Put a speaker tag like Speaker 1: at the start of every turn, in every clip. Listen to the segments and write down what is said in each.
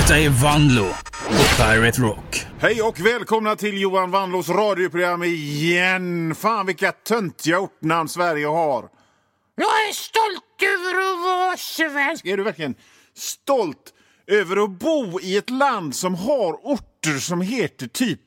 Speaker 1: Detta är Vanlo på Pirate Rock.
Speaker 2: Hej och välkomna till Johan Vanlos radioprogram igen. Fan vilka töntiga ortnamn Sverige har.
Speaker 3: Jag är stolt över att vara svensk.
Speaker 2: Är du verkligen stolt över att bo i ett land som har orter som heter typ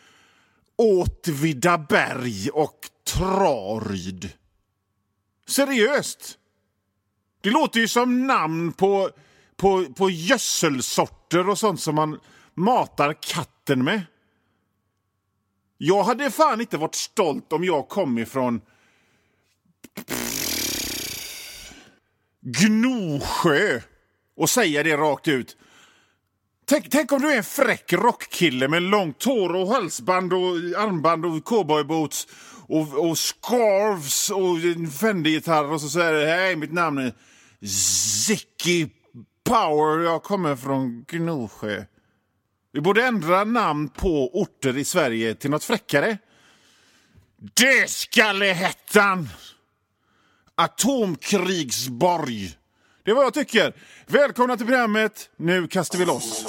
Speaker 2: Åtvidaberg och Traryd? Seriöst? Det låter ju som namn på gödselsorter och sånt som man matar katten med. Jag hade fan inte varit stolt om jag kom ifrån Gnosjö och säger det rakt ut. Tänk om du är en fräck rockkille med långt hår och halsband och armband och cowboyboots och scarves och en Fendi-gitarr och så säger det: hej, mitt namn är Zicky Power, jag kommer från Gnosjö. Vi borde ändra namn på orter i Sverige till något fräckare. Dödskallehettan, Atomkrigsborg. Det är vad jag tycker. Välkomna till programmet. Nu kastar vi loss.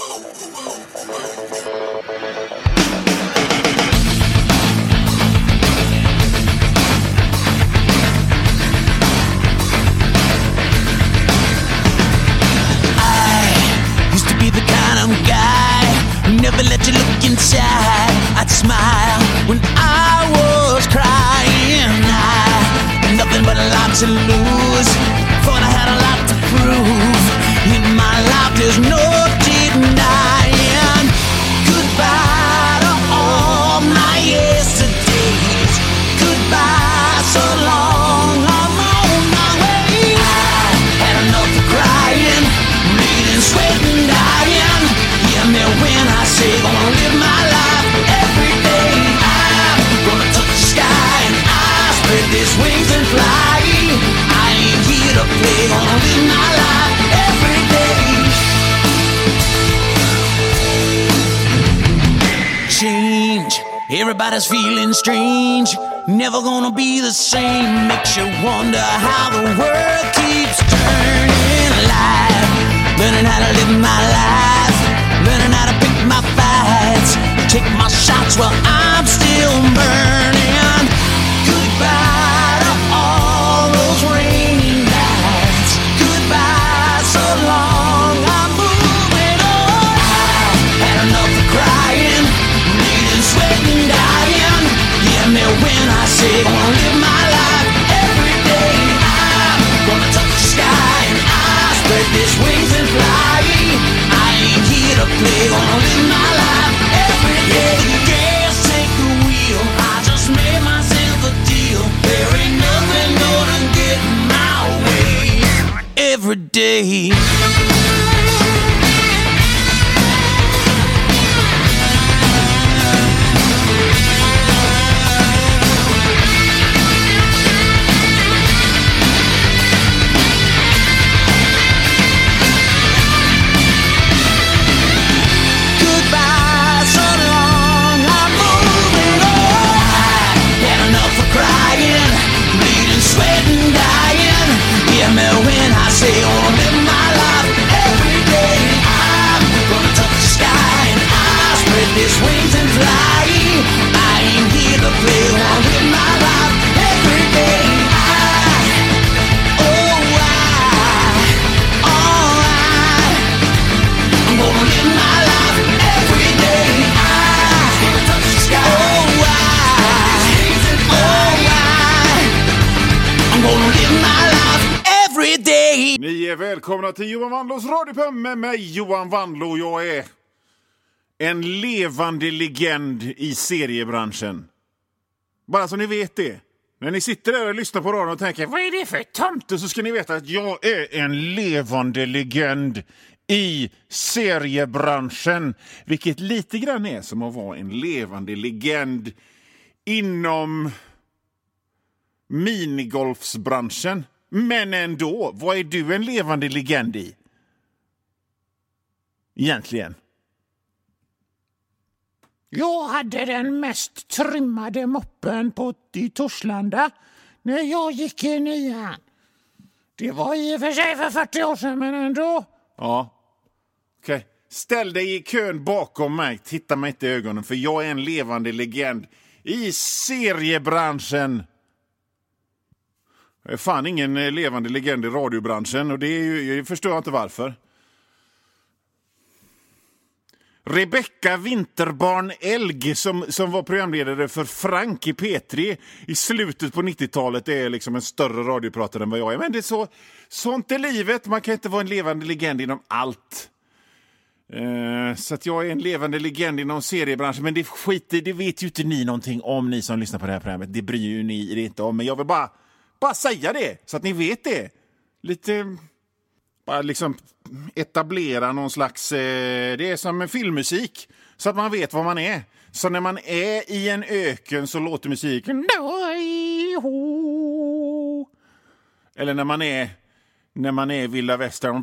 Speaker 4: Never let you look inside. I'd smile when I was crying. I nothing but a lot to lose. Thought I had a lot to prove. In my life there's no denying. Goodbye to all my yesterdays. Goodbye, so long, I'm on my way. I had enough of crying, bleeding, sweating, dying. Hear me when I say gonna live my life every day. I'm gonna touch the sky and I spread these wings and fly. I ain't here to play, gonna live my life every day. Change, everybody's feeling strange. Never gonna be the same. Makes you wonder how the world keeps turning. Life, learning how to live my life, learning how to pick my fights, take my shots while I'm still burning. Goodbye to all those rainy nights. Goodbye, so long, I'm moving on. I had enough of crying, bleeding, sweating, dying. Hear me when I say gonna live my life every day. I'm gonna touch the sky and I spread these wings and fly. I ain't here to play, gonna live my life every day. Gas, take the wheel, I just made myself a deal. There ain't nothing gonna get in my way every day. When I say gonna live my life every day, I'm gonna touch the sky and I spread these wings and fly. I ain't here to play, gonna live my life every day. I'm gonna live my life every day. I'm gonna touch the sky. I'm gonna live my life every day.
Speaker 2: Ni är välkomna till Johan Vanlos radioprogram med mig, Johan Vanlo. Jag är en levande legend i seriebranschen. Bara så ni vet det. När ni sitter där och lyssnar på radion och tänker, vad är det för tomte? Så ska ni veta att jag är en levande legend i seriebranschen. Vilket lite grann är som att vara en levande legend inom minigolfsbranschen. Men ändå, vad är du en levande legend i? Egentligen.
Speaker 3: Jag hade den mest trimmade moppen i Torslanda när jag gick i nian. Det var i och för sig för 40 år sedan, men ändå.
Speaker 2: Ja, okej. ställ dig i kön bakom mig. Titta mig inte i ögonen, för jag är en levande legend i seriebranschen. Jag är fan ingen levande legend i radiobranschen, och det är ju, jag förstår inte varför. Rebecca Winterbarn Elg som var programledare för Frank i P3 i slutet på 90-talet är liksom en större radiopratare än vad jag är. Men det är sånt är livet. Man kan inte vara en levande legend inom allt. Så att jag är en levande legend inom seriebranschen. Men det vet ju inte ni någonting om, ni som lyssnar på det här programmet. Det bryr ju ni inte om. Men jag vill bara säga det så att ni vet det. Lite... Bara liksom etablera någon slags... det är som en filmmusik. Så att man vet vad man är. Så när man är i en öken så låter musiken... Eller när man är i Vilda Västern.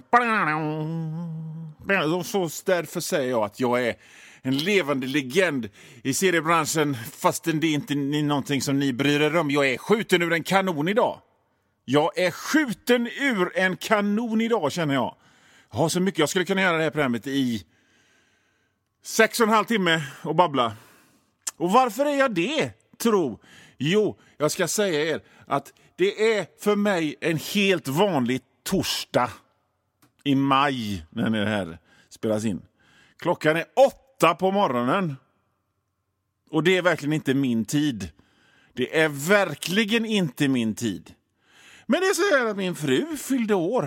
Speaker 2: Så därför säger jag att jag är en levande legend i seriebranschen. Fast det är inte någonting som ni bryr er om. Jag är skjuten ur en kanon idag. Jag är skjuten ur en kanon idag, känner jag. Jag har så mycket. Jag skulle kunna göra det här programmet i 6,5 timme och babbla. Och varför är jag det, tro? Jo, jag ska säga er att det är för mig en helt vanlig torsdag i maj när det här spelas in. Klockan är 8 på morgonen. Och det är verkligen inte min tid. Det är verkligen inte min tid. Men det är så här att min fru fyllde år.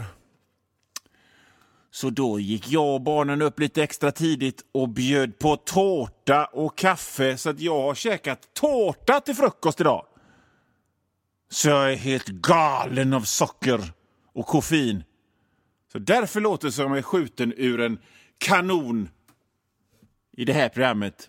Speaker 2: Så då gick jag och barnen upp lite extra tidigt och bjöd på tårta och kaffe. Så att jag har käkat tårta till frukost idag. Så jag är helt galen av socker och koffein. Så därför låter det som jag är skjuten ur en kanon i det här programmet.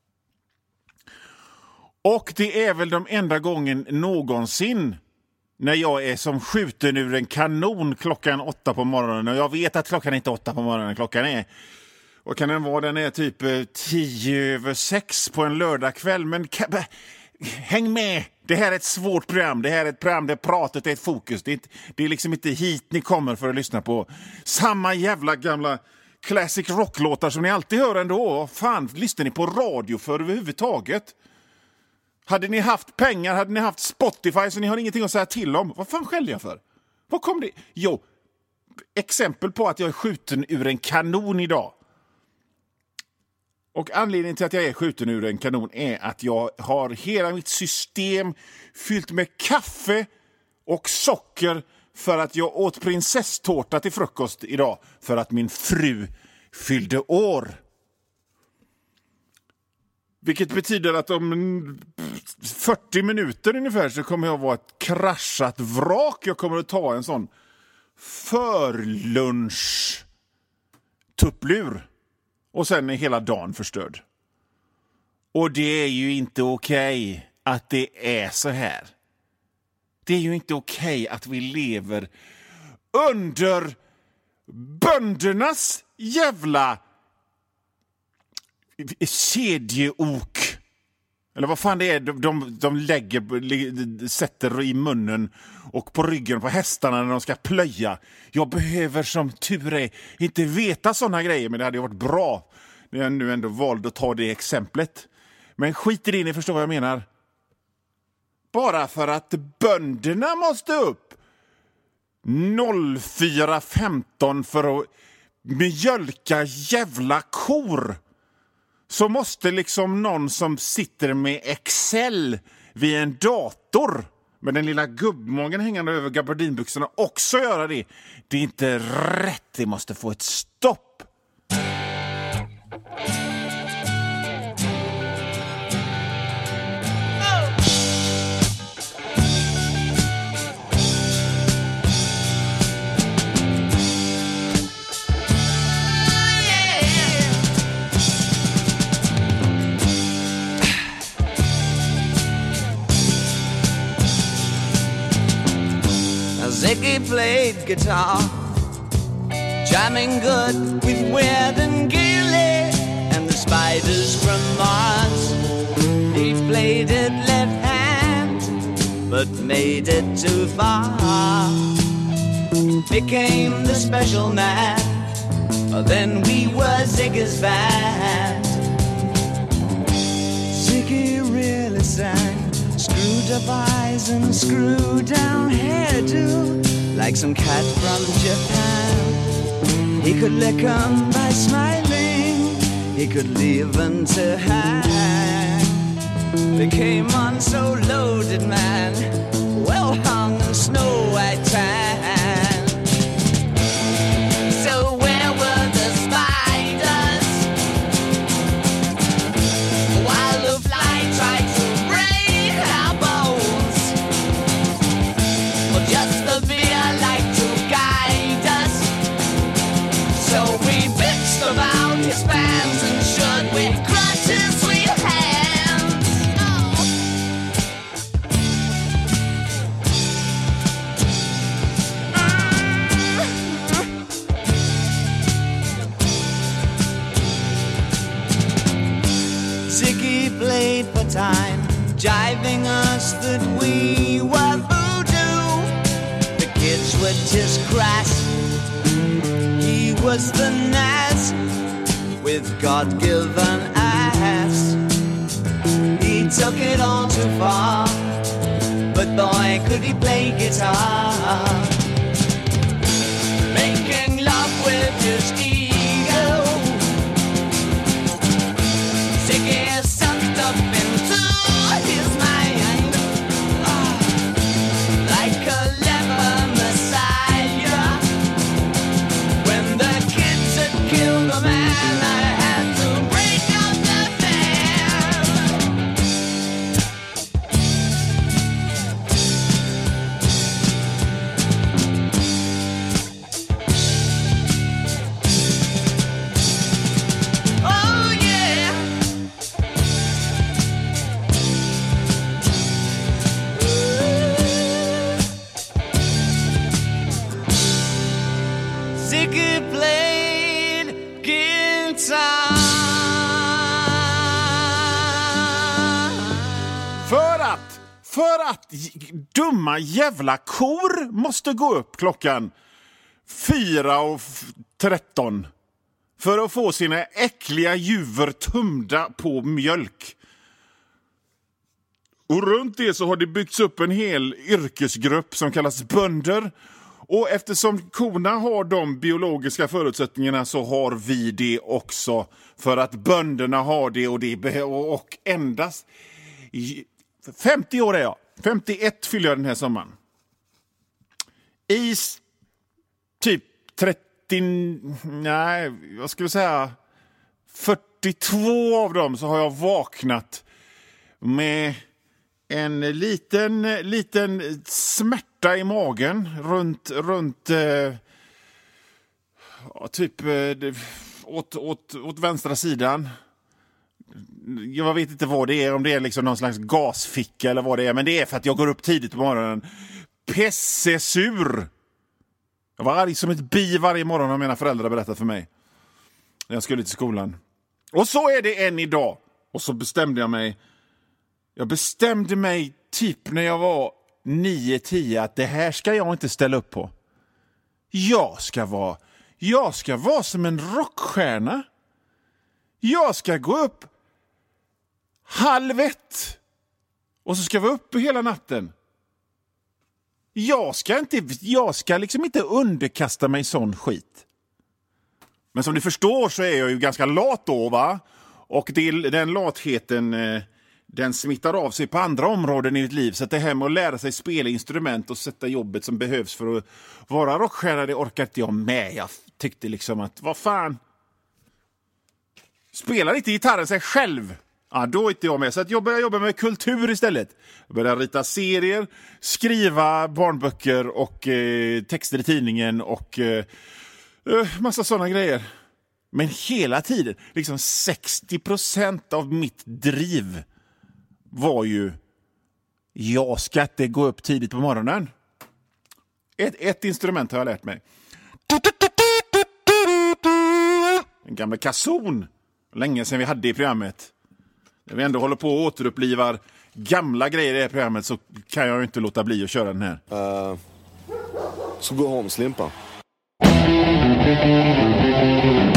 Speaker 2: Och det är väl de enda gången någonsin när jag är som skjuten ur en kanon klockan 8 på morgonen. Och jag vet att klockan är inte 8 på morgonen. Klockan är... Och kan den vara? Den är typ 5:50 på en lördagkväll. Men häng med! Det här är ett svårt program. Det här är ett program där pratet är ett fokus. Det är liksom inte hit ni kommer för att lyssna på samma jävla gamla classic rocklåtar som ni alltid hör ändå. Fan, lyssnar ni på radio för överhuvudtaget? Hade ni haft pengar, hade ni haft Spotify så ni har ingenting att säga till om. Vad fan skäller jag för? Vad kom det? Jo, exempel på att jag är skjuten ur en kanon idag. Och anledningen till att jag är skjuten ur en kanon är att jag har hela mitt system fyllt med kaffe och socker för att jag åt prinsesstårta till frukost idag för att min fru fyllde år. Vilket betyder att om 40 minuter ungefär så kommer jag vara ett kraschat vrak. Jag kommer att ta en sån förlunch-tupplur. Och sen är hela dagen förstörd. Och det är ju inte okej att det är så här. Det är ju inte okej att vi lever under böndernas jävla kedjeok. Eller vad fan det är de sätter i munnen och på ryggen på hästarna när de ska plöja. Jag behöver som tur är inte veta såna grejer, men det hade ju varit bra när jag nu ändå valde att ta det exemplet. Men skit i det, ni förstår vad jag menar. Bara för att bönderna måste upp 04:15 för att mjölka jävla kor, så måste liksom någon som sitter med Excel vid en dator med den lilla gubbmagen hängande över gabardinbyxorna också göra det. Det är inte rätt, det måste få ett stopp.
Speaker 4: Ziggy played guitar, jamming good with Weird and Gilly and the Spiders from Mars. He played it left hand, but made it too far. Became the special man then we were Ziggy's band. Ziggy really sang, screwed up eyes and screwed down hairdo, like some cat from Japan. He could lick 'em by smiling, he could leave 'em to hang. They came on so loaded, man, well hung in snow white tan. So where were the spiders while the fly tried to break our bones? Well, just the beer like to guide us. So we bitched about his fans and should we crush his sweet hands. Oh. Ziggy played for time, jiving us that we were voodoo. The kids were just crass, he was the Nas with God-given ass. He took it all too far, but boy could he play guitar. Making love with his ego, Ziggy sucked up into his mind, like a leper messiah. When the kids had killed a man, I had to break up the band. Oh yeah. Ziggy played guitar.
Speaker 2: För att dumma jävla kor måste gå upp klockan 4:13 för att få sina äckliga juver tömda på mjölk. Och runt det så har det byggts upp en hel yrkesgrupp som kallas bönder. Och eftersom korna har de biologiska förutsättningarna så har vi det också. För att bönderna har det och endast 50 år är jag. 51 fyller jag den här sommaren. I typ 42 av dem så har jag vaknat med en liten smärta i magen runt åt vänstra sidan. Jag vet inte vad det är, om det är liksom någon slags gasficka eller vad det är, men det är för att jag går upp tidigt på morgonen. Pessesur. Jag var arg som ett bi varje morgon, har mina föräldrar berättat för mig när jag skulle till skolan. Och så är det än idag. Och så bestämde jag mig. Jag bestämde mig typ när jag var 9-10 att det här ska jag inte ställa upp på. Jag ska vara som en rockstjärna. Jag ska gå upp 12:30 och så ska jag vara uppe hela natten. Jag ska liksom inte underkasta mig sån skit. Men som ni förstår så är jag ju ganska lat då, va? Och den latheten, den smittar av sig på andra områden i mitt liv. Så att det här med att lära sig spela instrument och sätta jobbet som behövs för att vara rockstjärna, det orkar inte jag med. Jag tyckte liksom att, vad fan? Spelar inte gitarren sig själv? Ja, då är inte jag med. Så att jag börjar jobba med kultur istället. Jag börjar rita serier, skriva barnböcker och texter i tidningen och massa sådana grejer. Men hela tiden, liksom 60% av mitt driv var ju, jag ska inte gå upp tidigt på morgonen. Ett instrument har jag lärt mig. En gamla kasson. Länge sedan vi hade i programmet. När vi ändå håller på och återupplivar gamla grejer i det här programmet så kan jag ju inte låta bli att köra den här.
Speaker 5: Så gå home, Slimpa.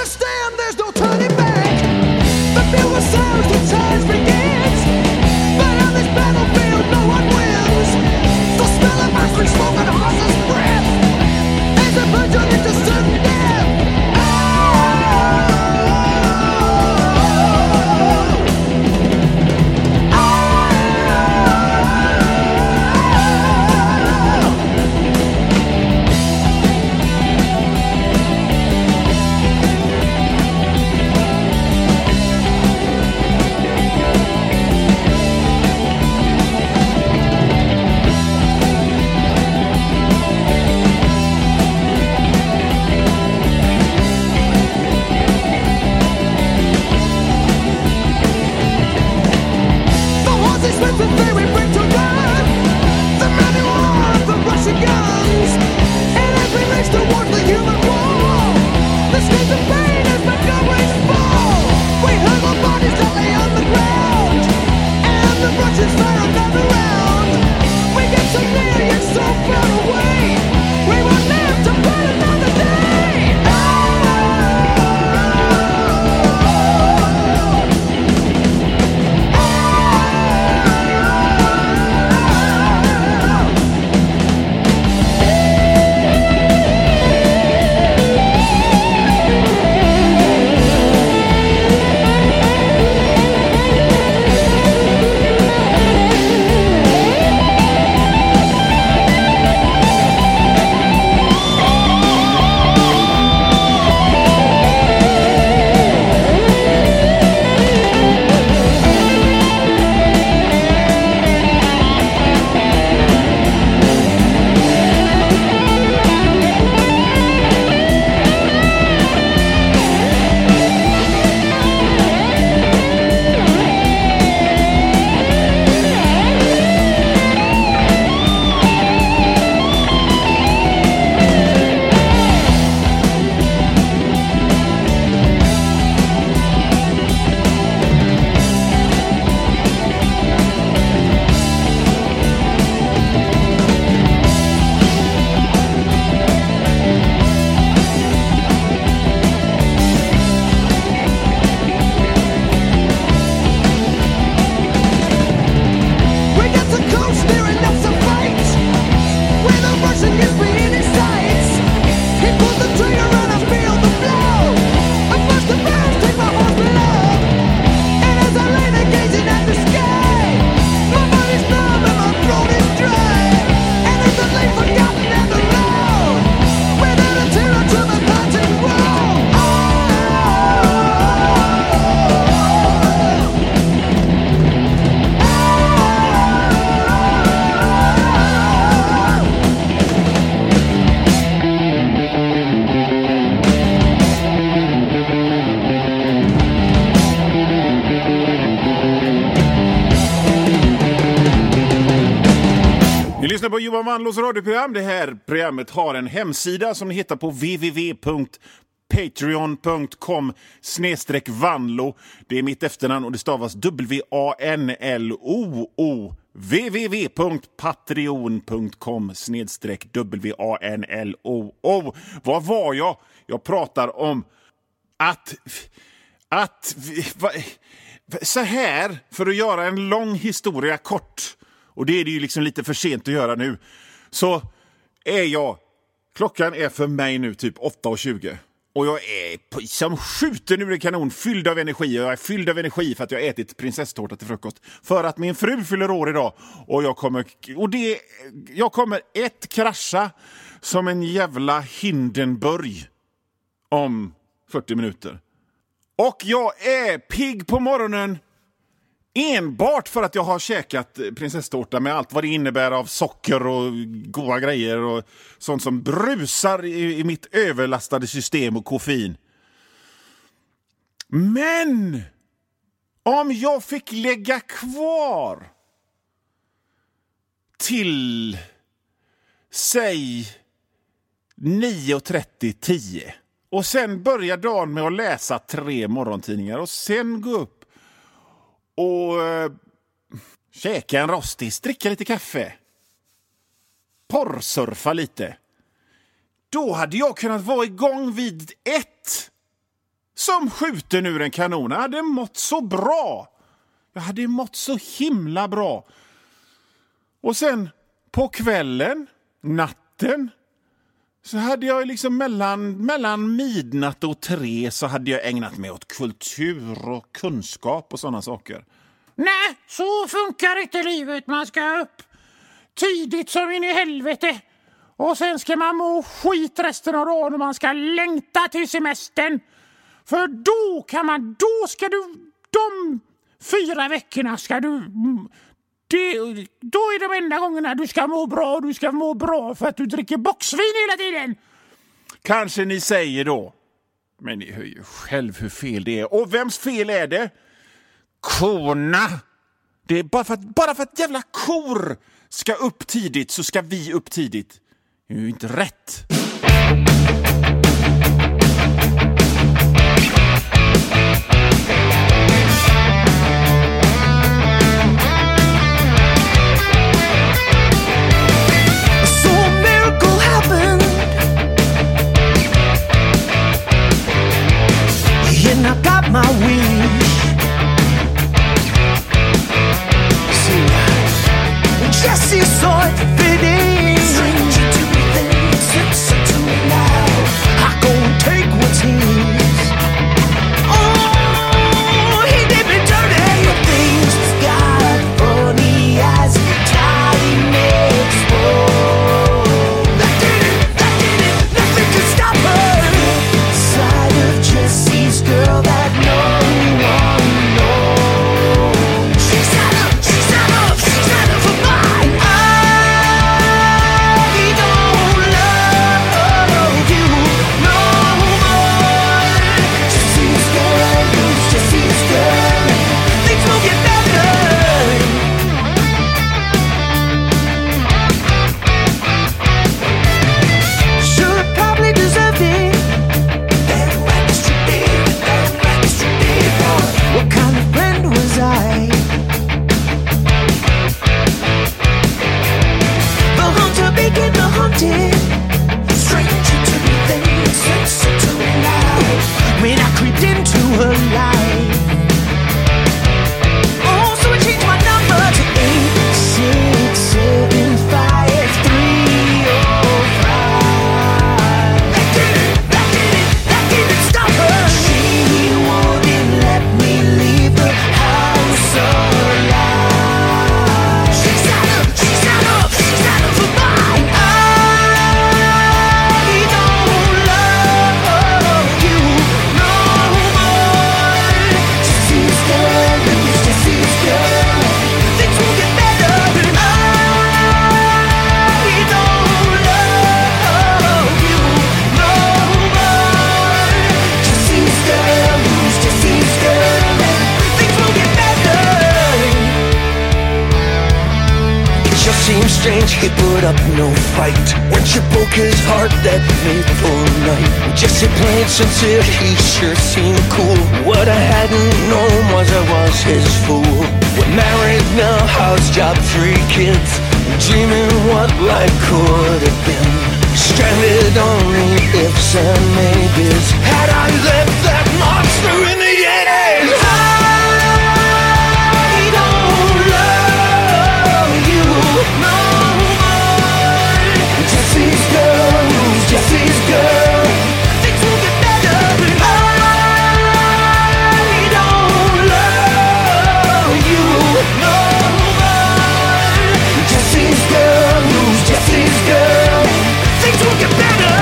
Speaker 4: understand there's no turning back. The fewer sounds, the times begins. But on this battlefield, no one wins. The smell of ice smoke and horse's breath. As the virgin into sudden death.
Speaker 2: På Johan Wanlås radioprogram. Det här programmet har en hemsida som ni hittar på www.patreon.com/Vanlo. Det är mitt efternamn och det stavas WANLOO. www.patreon.com/WANLOO. Vad var jag? Jag pratar om så här, för att göra en lång historia kort. Och det är det ju liksom lite för sent att göra nu. Så klockan är för mig nu typ 8:20. Och jag är som skjuten ur en kanon, fylld av energi. Jag är fylld av energi för att jag har ätit prinsesstårta till frukost. För att min fru fyller år idag. Och jag kommer krascha som en jävla Hindenburg om 40 minuter. Och jag är pigg på morgonen. Enbart för att jag har käkat prinsesstårta med allt vad det innebär av socker och goda grejer och sånt som brusar i mitt överlastade system och koffein. Men om jag fick lägga kvar till säg 9:30-10 och sen börja dagen med att läsa 3 morgontidningar och sen gå upp och käka en rostis, dricka lite kaffe, porrsurfa lite. Då hade jag kunnat vara igång vid 1 Som skjuten ur en kanon. Jag hade mått så bra. Jag hade mått så himla bra. Och sen på kvällen, natten, så hade jag liksom mellan midnatt och 3 så hade jag ägnat mig åt kultur och kunskap och sådana saker.
Speaker 3: Nej, så funkar inte livet. Man ska upp tidigt som in i helvete. Och sen ska man må skit resten av dagen och man ska längta till semestern. För då ska du, de 4 veckorna ska du, då är de enda gångerna du ska må bra. Du ska må bra för att du dricker boxvin hela tiden.
Speaker 2: Kanske ni säger då. Men ni hör ju själv hur fel det är. Och vems fel är det? Korna. Det är bara för att jävla kor ska upp tidigt så ska vi upp tidigt. Det är ju inte rätt.
Speaker 4: And I got my wish. See, Jesse saw it fitting. Stranger to me then, closer to me now. I go and take what's his. Oh, he did me dirty things. Got funny eyes, tiny exposed. That did it, nothing could stop her. Side of Jesse's girl that no one knows. She's out of her mind. I don't love you no more. Jesse's girl, things will get better. Should probably deserve it. What kind of friend was I? The hunter became the hunted. Stranger to me then, closer to me now. When I creeped into her life. Oh, so I changed my number to 8675305. That didn't stop her. She wouldn't let me leave the house alive. She's out of her mind. I don't love you no more. Jesse's girl, things will get better. I don't love you no more. Jesse's girl, things will get better. It just seems strange he put up no fight when she broke his heart that fateful night. Jesse played sincere, he sure seemed cool. What I hadn't known was I was his fool. We're married now, house job, 3 kids, dreaming what life could have been. Stranded on the ifs and maybes. Had I left that monster in the 80s? I don't love you no more. Jesse's girl, things will get better. I don't love you no more. Jesse's girl, things will get better.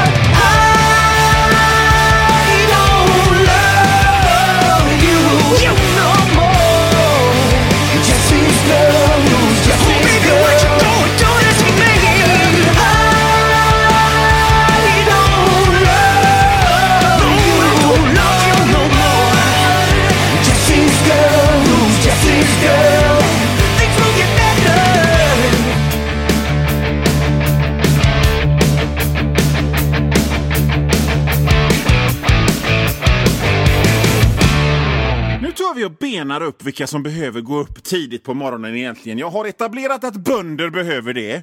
Speaker 4: I don't love you no more. Jesse's girl, what you gonna do this to me? I don't love you no more. Jesse's girl, things will get better.
Speaker 2: Nu tar vi och benar upp vilka som behöver gå upp tidigt på morgonen egentligen. Jag har etablerat att bönder behöver det.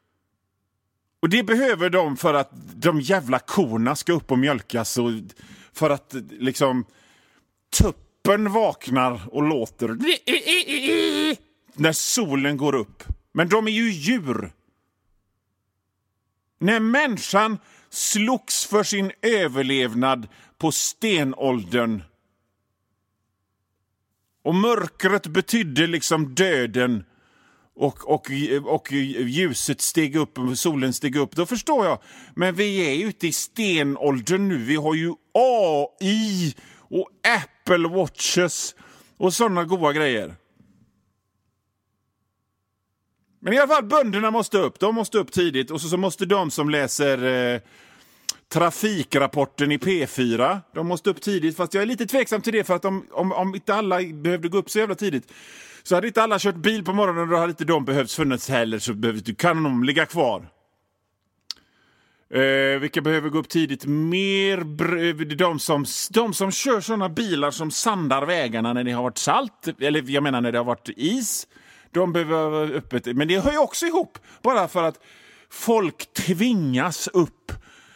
Speaker 2: Och det behöver de för att de jävla korna ska upp och mjölkas och för att liksom tuppen vaknar och låter när solen går upp. Men de är ju djur. När människan slogs för sin överlevnad på stenåldern och mörkret betydde liksom döden och ljuset steg upp och solen steg upp, då förstår jag. Men vi är ute i stenåldern nu. Vi har ju AI och Apple Watches och sådana goda grejer. Men i alla fall, bönderna måste upp. De måste upp tidigt. Och så måste de som läser trafikrapporten i P4, de måste upp tidigt. Fast jag är lite tveksam till det, för att om inte alla behövde gå upp så jävla tidigt, så hade inte alla kört bil på morgonen, och då hade inte de behövts funnits heller. Så kan de ligga kvar. Vilka behöver gå upp tidigt? Mer de som kör sådana bilar som sandar vägarna när det har varit salt. Eller jag menar när det har varit is. De behöver vara öppet. Men det hör ju också ihop. Bara för att folk tvingas upp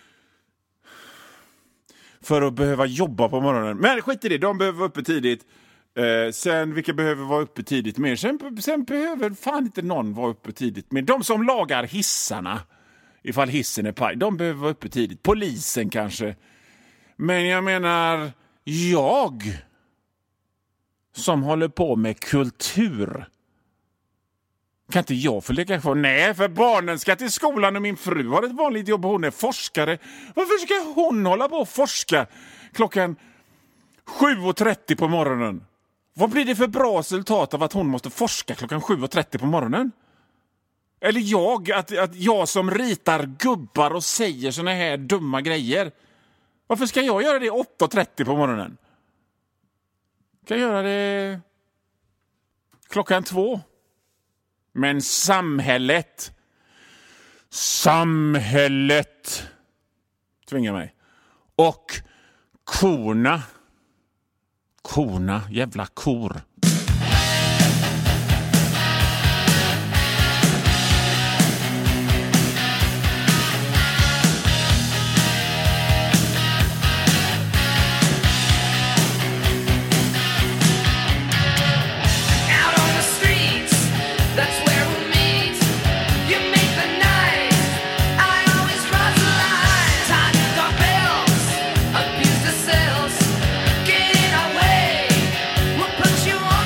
Speaker 2: för att behöva jobba på morgonen. Men skit i det, de behöver vara uppe tidigt. Sen vilka behöver vara uppe tidigt mer? Sen behöver fan inte någon vara uppe tidigt. Men de som lagar hissarna, ifall hissen är paj, de behöver vara uppe tidigt. Polisen kanske. Men jag menar, jag som håller på med kultur, kan inte jag få lägga kvar? Nej, för barnen ska till skolan och min fru har ett vanligt jobb och hon är forskare. Varför ska hon hålla på och forska klockan 7:30 på morgonen? Vad blir det för bra resultat av att hon måste forska klockan 7:30 på morgonen? Eller att jag som ritar gubbar och säger såna här dumma grejer. Varför ska jag göra det 8:30 på morgonen? Kan jag göra det klockan 2? Men samhället tvingar mig. Och korna, jävla kor.
Speaker 4: You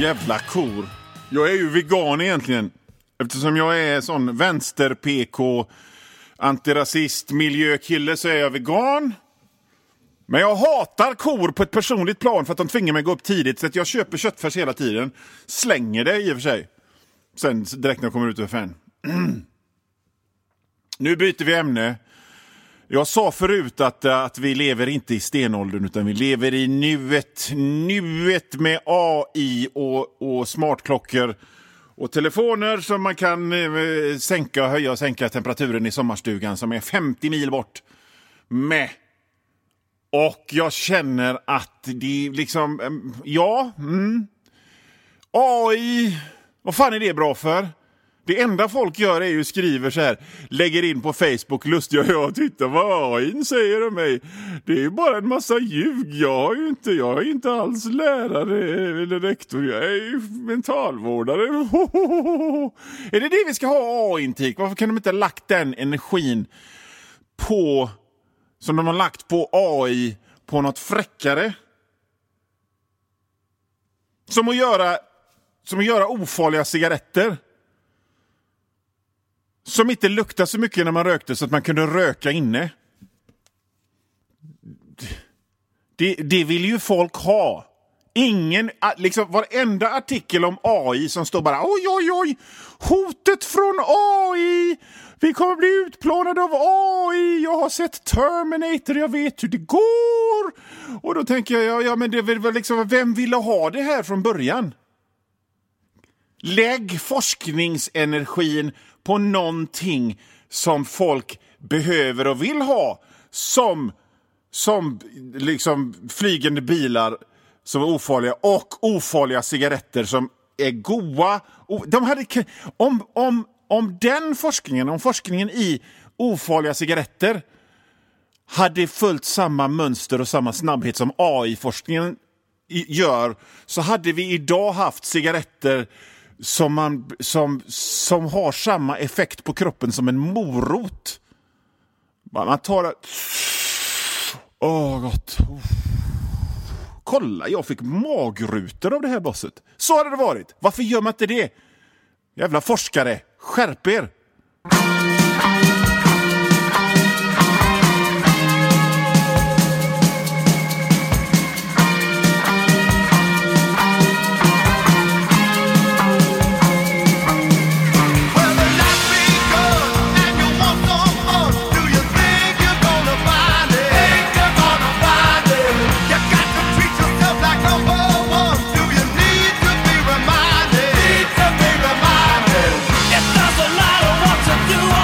Speaker 2: jävla kor. Jag är ju vegan egentligen. Eftersom jag är sån vänster-PK, antirasist, miljökille så är jag vegan. Men jag hatar kor på ett personligt plan för att de tvingar mig att gå upp tidigt. Så att jag köper köttfärs hela tiden. Slänger det i och för sig. Sen direkt när jag kommer ut ur färgen. Nu byter vi ämne. Jag sa förut att vi lever inte i stenåldern utan vi lever i nuet. Nuet med AI och smartklockor och telefoner som man kan höja och sänka temperaturen i sommarstugan som är 50 mil bort med. Och jag känner att det liksom, AI, vad fan är det bra för? Det enda folk gör är ju skriver så här, lägger in på Facebook, lustiga titta vad AI säger om mig. Det är ju bara en massa ljug, jag är inte alls lärare eller rektor, jag är ju mentalvårdare. Är det vi ska ha AI-intik? Varför kan de inte ha lagt den energin på, som de har lagt på AI, på något fräckare? Som att göra ofarliga cigaretter. Som inte luktar så mycket när man rökte så att man kunde röka inne. Det vill ju folk ha. Ingen, liksom varenda artikel om AI som står bara oj, hotet från AI. Vi kommer bli utplånade av AI. Jag har sett Terminator, jag vet hur det går. Och då tänker jag, men det är väl liksom, vem ville ha det här från början? Lägg forskningsenergin på någonting som folk behöver och vill ha. Som liksom flygande bilar som är ofarliga och ofarliga cigaretter som är goda. Om forskningen i ofarliga cigaretter hade följt samma mönster och samma snabbhet som AI-forskningen gör, så hade vi idag haft cigaretter som har samma effekt på kroppen som en morot. Man tar det. Gott. Kolla, jag fick magrutor av det här bosset. Så hade det varit. Varför gör man inte det? Jävla forskare, skärp er.
Speaker 4: There's a lot of what to do.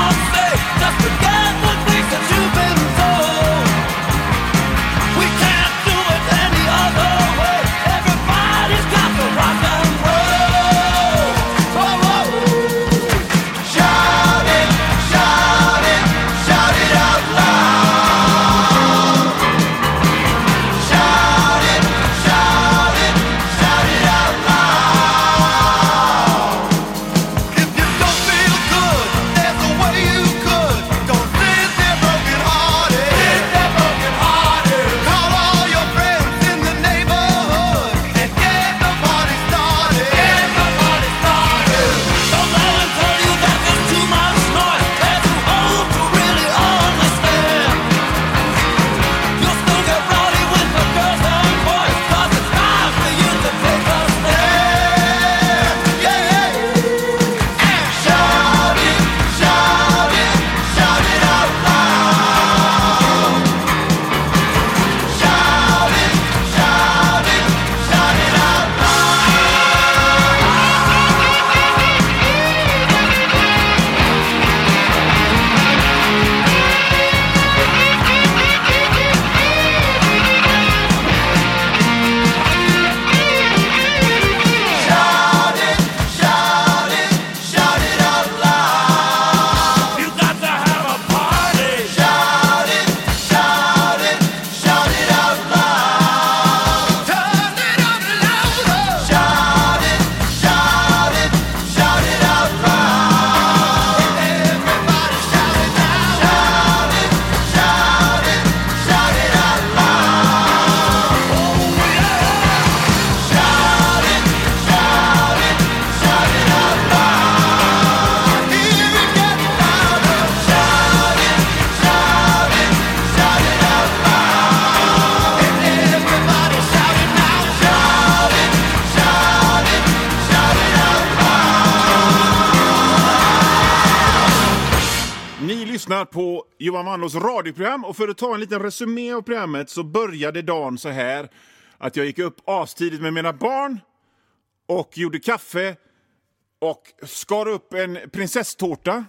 Speaker 2: Ni lyssnar på Johan Wanlås radioprogram, och för att ta en liten resumé av programmet så började dagen så här att jag gick upp astidigt med mina barn och gjorde kaffe och skar upp en prinsesstårta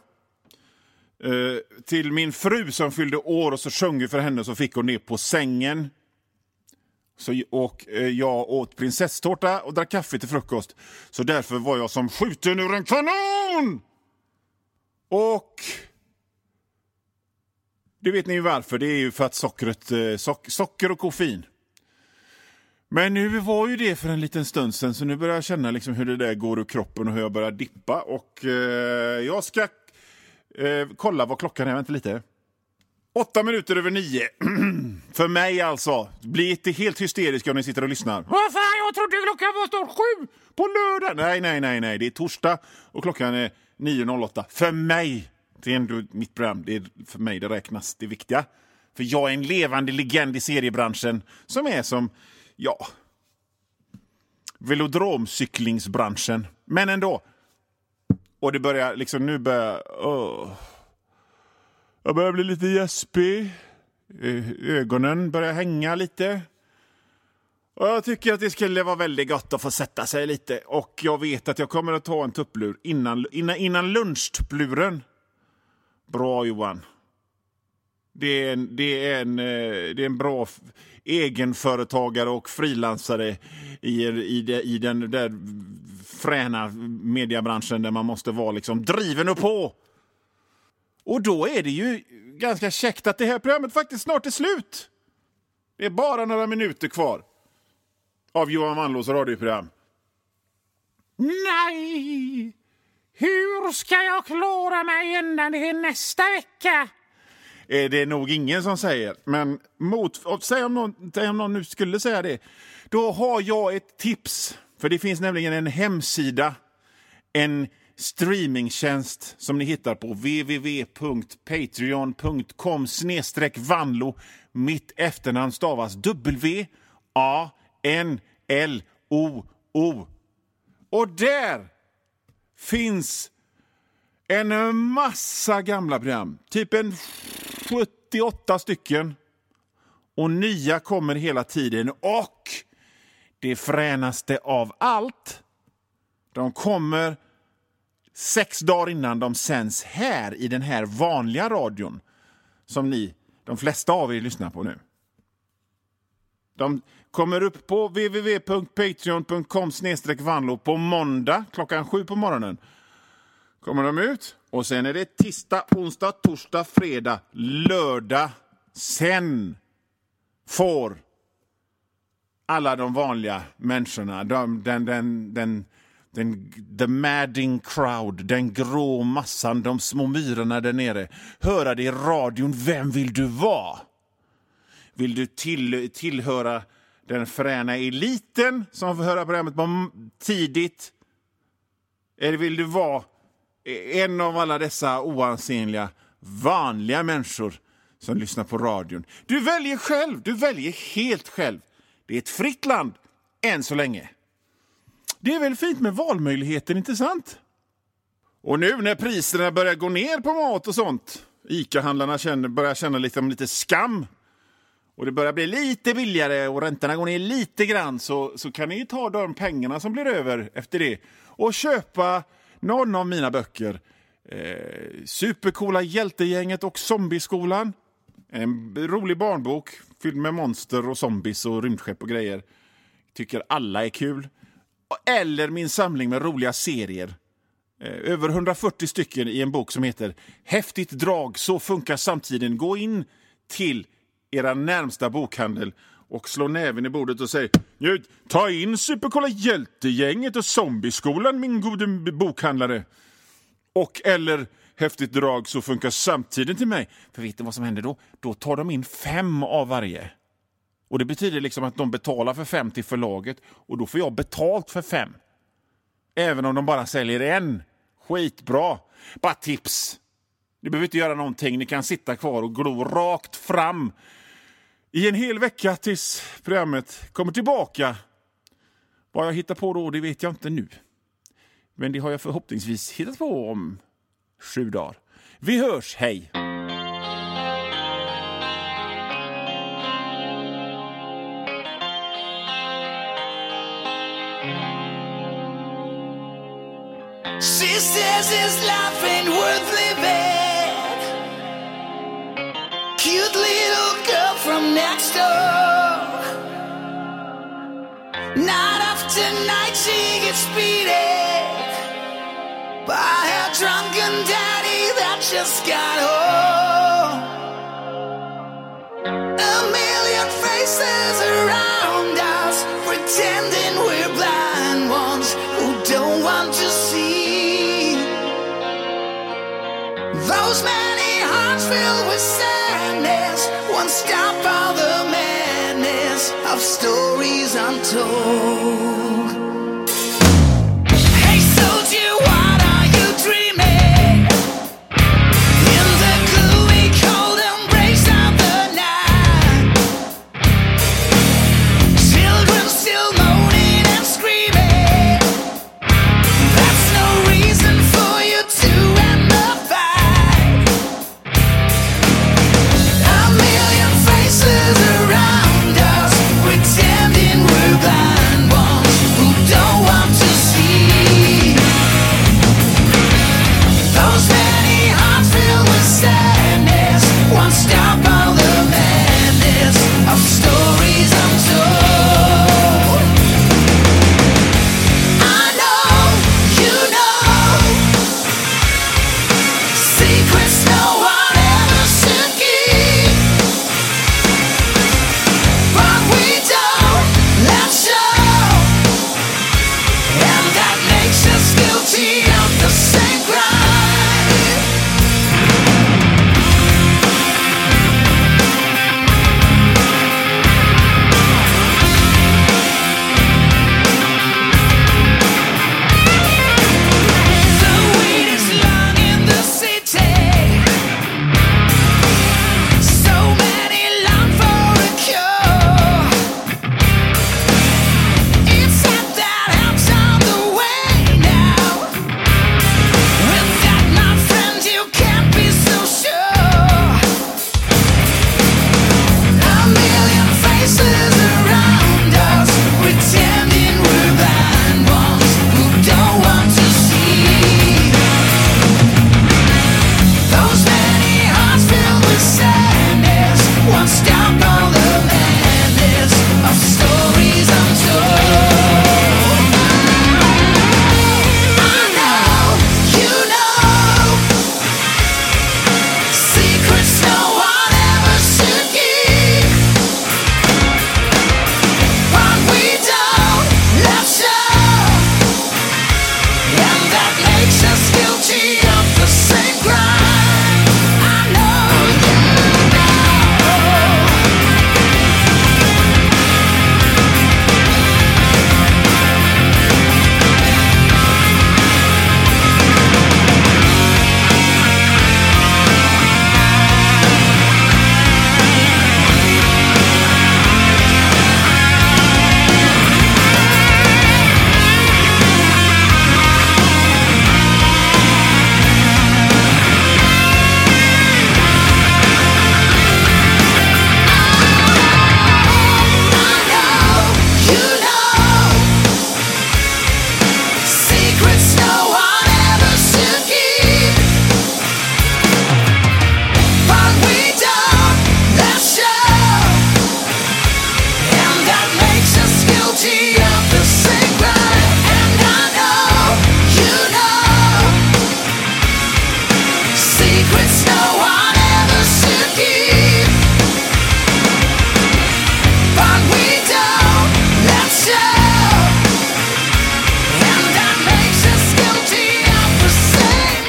Speaker 2: till min fru som fyllde år, och så sjöng vi för henne, så fick hon ner på sängen. Jag åt prinsesstårta och drack kaffe till frukost. Så därför var jag som skjuten ur en kanon! Och det vet ni ju varför. Det är ju för att socker och koffein. Men nu var ju det för en liten stund sedan, så nu börjar jag känna liksom hur det där går ur kroppen och hur jag börjar dippa. Och jag ska kolla vad klockan är. Vänta lite. 8:08. För mig alltså. Bli inte helt hysteriska om ni sitter och lyssnar.
Speaker 3: Vad fan, jag trodde klockan var snart 7
Speaker 2: på lördag. Nej. Det är torsdag och klockan är 9:08. För mig. Det är ändå mitt program. Det är för mig det räknas, det viktiga. För jag är en levande legend i seriebranschen som är som, velodromcyklingsbranschen. Men ändå. Och det börjar liksom, nu börjar jag börjar bli lite gäspig. Ögonen börjar hänga lite. Och jag tycker att det skulle vara väldigt gott att få sätta sig lite. Och jag vet att jag kommer att ta en tupplur innan lunchtupluren. Bra, Johan. Det är en bra egenföretagare och frilansare i den där fräna mediebranschen där man måste vara liksom driven och på. Och då är det ju ganska käckt att det här programmet faktiskt snart är slut. Det är bara några minuter kvar av Johan Wanlås radioprogram.
Speaker 3: Nej! Hur ska jag klara mig innan det är nästa vecka?
Speaker 2: Det är nog ingen som säger. Men säg om någon nu skulle säga det. Då har jag ett tips. För det finns nämligen en hemsida. En streamingtjänst som ni hittar på www.patreon.com/Wanlo. Mitt efternamn stavas WANLOO. Och där finns en massa gamla program. Typ en 78 stycken. Och nya kommer hela tiden. Och det fränaste av allt, de kommer 6 dagar innan de sänds här i den här vanliga radion som de flesta av er lyssnar på nu. De kommer upp på www.patreon.com/Wanlo på måndag klockan 7 på morgonen. Kommer de ut. Och sen är det tisdag, onsdag, torsdag, fredag, lördag. Sen får alla de vanliga människorna, the madding crowd, den grå massan, de små myrorna där nere, höra det i radion. Vem vill du vara? Vill du tillhöra den fräna eliten som får höra programmet tidigt? Eller vill du vara en av alla dessa oansenliga vanliga människor som lyssnar på radion? Du väljer själv, du väljer helt själv. Det är ett fritt land, än så länge. Det är väl fint med valmöjligheten, inte sant? Och nu när priserna börjar gå ner på mat och sånt, ICA-handlarna börjar känna lite skam, och det börjar bli lite billigare och räntorna går ner lite grann, så kan ni ta de pengarna som blir över efter det och köpa någon av mina böcker. Supercoola Hjältegänget och Zombieskolan. En rolig barnbok fylld med monster och zombies och rymdskepp och grejer. Tycker alla är kul. Eller min samling med roliga serier. Över 140 stycken i en bok som heter Häftigt drag, så funkar samtiden. Gå in till era närmsta bokhandel och slå näven i bordet och säg: ta in Supercoola Hjältegänget och Zombieskolan, min gode bokhandlare. Och eller Häftigt drag, så funkar samtiden till mig. För vet du vad som händer då? Då tar de in 5 av varje. Och det betyder liksom att de betalar för 5 till förlaget. Och då får jag betalt för 5. Även om de bara säljer en. Skitbra. Bara tips. Ni behöver inte göra någonting. Ni kan sitta kvar och glo rakt fram i en hel vecka tills programmet kommer tillbaka. Vad jag hittar på då, det vet jag inte nu. Men det har jag förhoppningsvis hittat på om 7 dagar. Vi hörs, hej!
Speaker 4: She says his life ain't worth living. Cute little girl from next door. Night after night she gets beaten by her drunken daddy that just got home. A million faces around us, pretending we're blind ones who don't want to see. Those many hearts filled with sadness won't stop all the madness of stories untold. Hey soldier, what are you dreaming? In the gloomy cold embrace of the night, children still moaning and screaming. That's no reason for you to end the fight. A million faces around us, pretending we're blind ones who don't want to see. Those many hearts filled with sadness won't stop all the madness of stories untold. I know, you know, secrets no one ever should keep, but we don't let show, and that makes us guilty of the same crime. The wait is long in the city. So many long for a cure. It's said that help's on the way now. With that, my friend, you can't be so sure. A million faces around us, pretending we're blind ones who don't want to see. Those many hearts filled with sadness won't stop all the madness of stories untold. I know, you know, secrets no one ever should keep, but we don't let show, and that makes us guilty of the same crime. I know, you know. Secrets no one ever should keep, but we don't let show, and that makes us guilty of the same crime. And I know, you know, secrets no one ever should keep, but we don't let show, and that makes us guilty of the same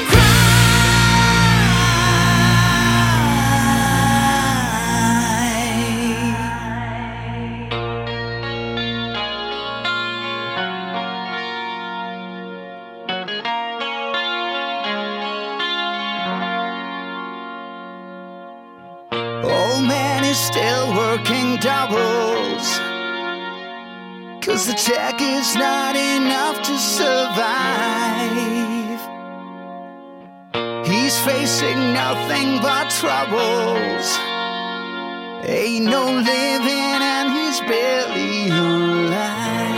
Speaker 4: crime. Old man is still working doubles, 'cause the check is not enough to survive. He's he's facing nothing but troubles. Ain't no living and he's barely alive.